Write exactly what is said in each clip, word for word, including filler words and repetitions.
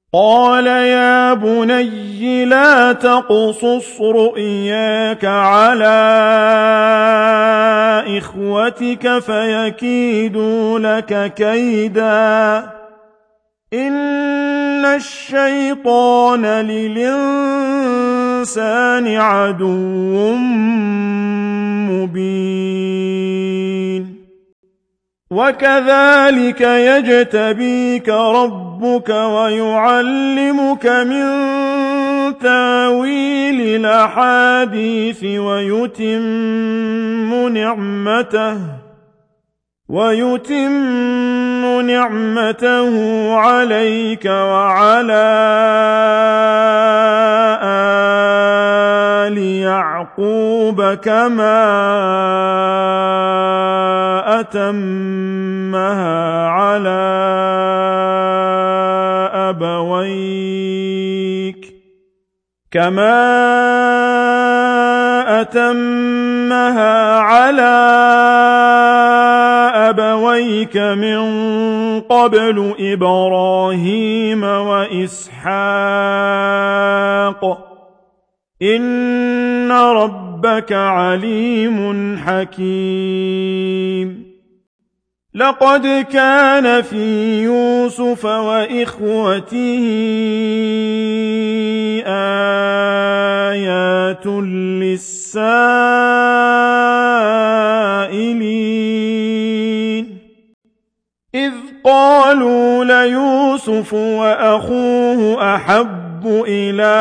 قال يا بني لا تقصص رؤياك على إخوتك فيكيدوا لك كيدا إن الشيطان للإنسان عدو مبين وكذلك يجتبيك ربك ويعلمك من تاويل الأحاديث ويتم نعمته ويتم نعمته عليك وعلى آل يعقوب كما أتمها على أبويك كما أتمها على أبويك من قبل إبراهيم وإسحاق إن ربك عليم حكيم لقد كان في يوسف وإخوته آيات للسائلين إذ قالوا ليوسف وأخوه أحب إلى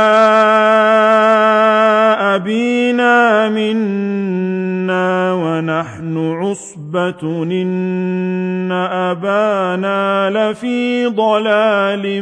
أبينا منا ونحن عصبة إن أبانا لفي ضلال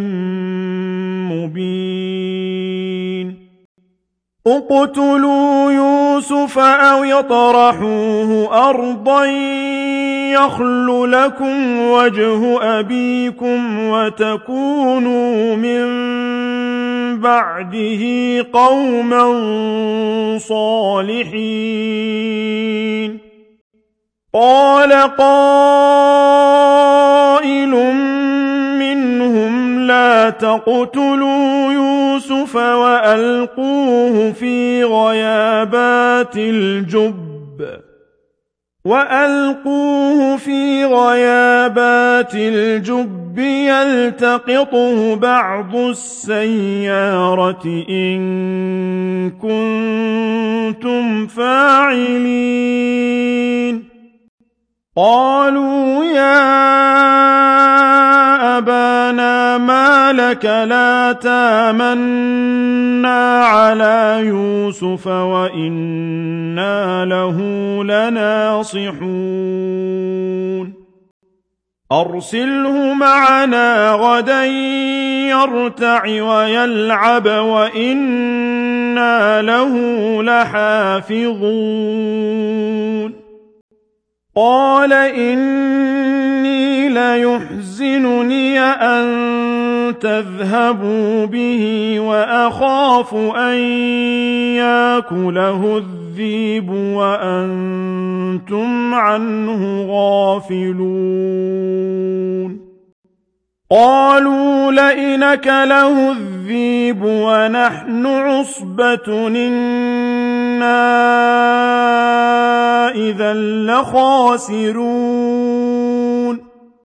مبين اقتلوا يوسف أو يطرحوه أرضا يخل لكم وجه أبيكم وتكونوا من بعده قوما صالحين قال قائل منهم لا تقتلوا يوسف وألقوه في غيابات الجب وألقوه في غيابات الجب يلتقطه بعض السيارة إن كنتم فاعلين قالوا يا أبانا ما لك لا تامنا على يوسف وإنا له لناصحون أرسله معنا غدا يرتع ويلعب وإنا له لحافظون قال إني ليحزنني أن تذهبوا به وأخاف أن يأكله الذئب وأنتم عنه غافلون قالوا لئن أكله الذئب ونحن عصبة إنا إذا لخاسرون